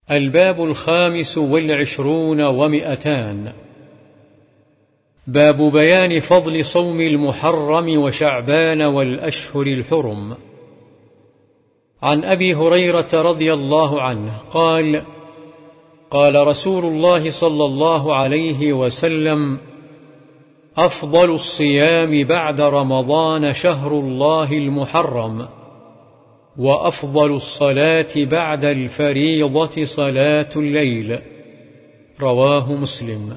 الباب 25 و200. باب بيان فضل صوم المحرم وشعبان والأشهر الحرم. عن أبي هريرة رضي الله عنه قال: قال رسول الله صلى الله عليه وسلم: أفضل الصيام بعد رمضان شهر الله المحرم، وأفضل الصلاة بعد الفريضة صلاة الليل. رواه مسلم.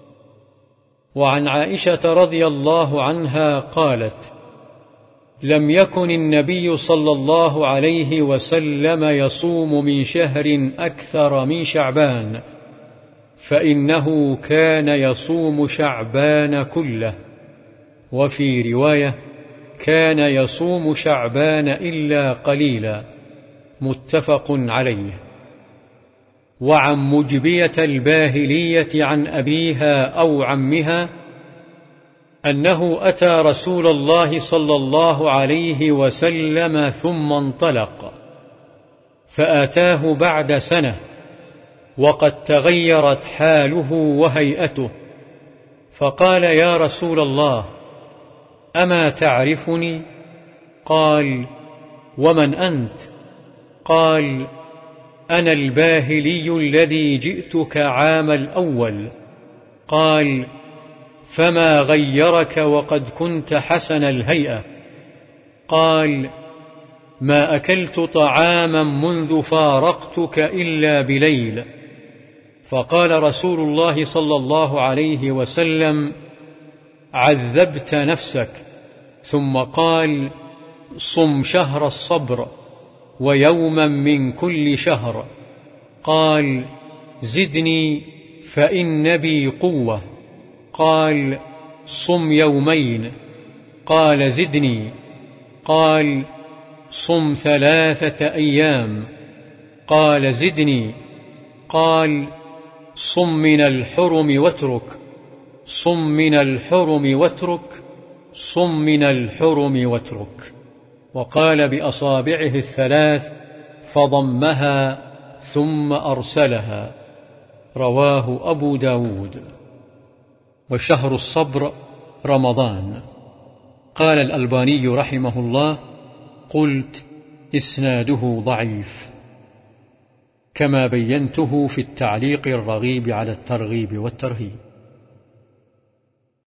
وعن عائشة رضي الله عنها قالت: لم يكن النبي صلى الله عليه وسلم يصوم من شهر أكثر من شعبان، فإنه كان يصوم شعبان كله. وفي رواية: كان يصوم شعبان إلا قليلا. متفق عليه. وعن مجبية الباهلية عن أبيها أو عمها أنه أتى رسول الله صلى الله عليه وسلم ثم انطلق، فأتاه بعد سنة وقد تغيرت حاله وهيئته، فقال: يا رسول الله، أما تعرفني؟ قال: ومن أنت؟ قال: أنا الباهلي الذي جئتك عام الأول. قال: فما غيرك وقد كنت حسن الهيئة؟ قال: ما أكلت طعاما منذ فارقتك إلا بليل. فقال رسول الله صلى الله عليه وسلم: عذبت نفسك. ثم قال: صم شهر الصبر ويوما من كل شهر. قال: زدني فإن بي قوة. قال: صم يومين. قال: زدني. قال: صم 3 أيام. قال: زدني. قال: صم من الحرم واترك. صم من الحرم واترك. صم من الحرم واترك. وقال بأصابعه 3 فضمها ثم أرسلها. رواه أبو داود. وشهر الصبر رمضان. قال الألباني رحمه الله: قلت: إسناده ضعيف، كما بينته في التعليق الرغيب على الترغيب والترهيب.